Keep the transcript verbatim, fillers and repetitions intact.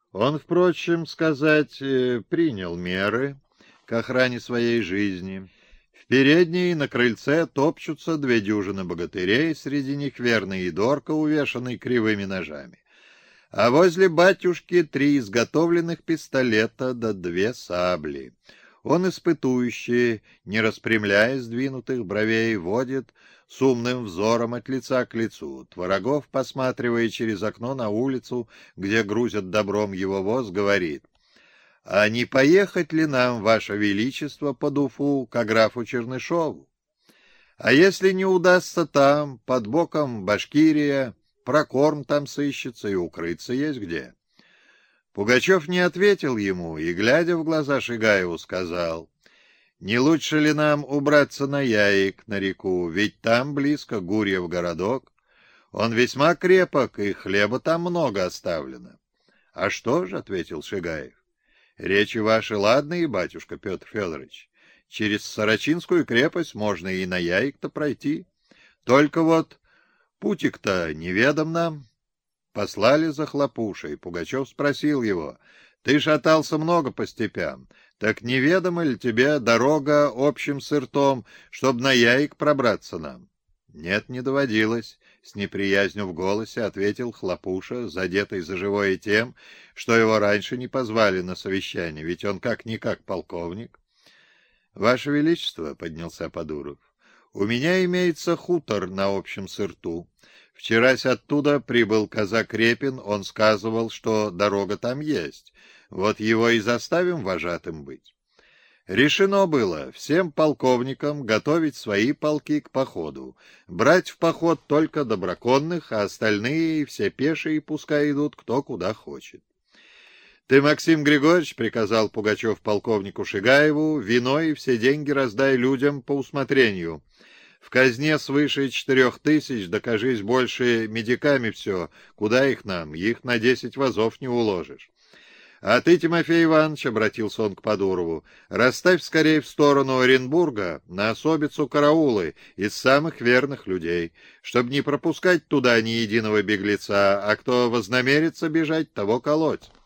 Он, впрочем, сказать, э, принял меры к охране своей жизни. В передней на крыльце топчутся две дюжины богатырей, среди них верный Идорка, увешанный кривыми ножами. А возле батюшки три изготовленных пистолета да две сабли. Он, испытующий, не распрямляя сдвинутых бровей, водит с умным взором от лица к лицу. Творогов, посматривая через окно на улицу, где грузят добром его воз, говорит: «А не поехать ли нам, Ваше Величество, под Уфу к графу Чернышову? А если не удастся там, под боком Башкирия, прокорм там сыщется и укрыться есть где». Пугачев не ответил ему и, глядя в глаза Шигаеву, сказал: «Не лучше ли нам убраться на Яик, на реку, ведь там близко Гурьев городок? Он весьма крепок, и хлеба там много оставлено». «А что же?» — ответил Шигаев. «Речи ваши ладные, батюшка Петр Федорович. Через Сорочинскую крепость можно и на Яик-то пройти. Только вот путик-то неведом нам». Послали за Хлопушей. Пугачев спросил его: «Ты шатался много по степям, так неведома ли тебе дорога общим сыртом, чтоб на Яик пробраться нам?» «Нет, не доводилось», — с неприязнью в голосе ответил Хлопуша, задетый за живое тем, что его раньше не позвали на совещание, ведь он как-никак полковник. «Ваше Величество», — поднялся Подуров, — «у меня имеется хутор на общем сырту. Вчерась оттуда прибыл казак Репин, он сказывал, что дорога там есть. Вот его и заставим вожатым быть». Решено было всем полковникам готовить свои полки к походу, брать в поход только доброконных, а остальные все пешие пускай идут кто куда хочет. «Ты, Максим Григорьевич, — приказал Пугачев полковнику Шигаеву, — вино и все деньги раздай людям по усмотрению. В казне свыше четырех тысяч, докажись больше медиками все, куда их нам, их на десять вазов не уложишь. А ты, Тимофей Иванович, — обратился он к Подурову, — расставь скорее в сторону Оренбурга на особицу караулы из самых верных людей, чтобы не пропускать туда ни единого беглеца, а кто вознамерится бежать, того колоть».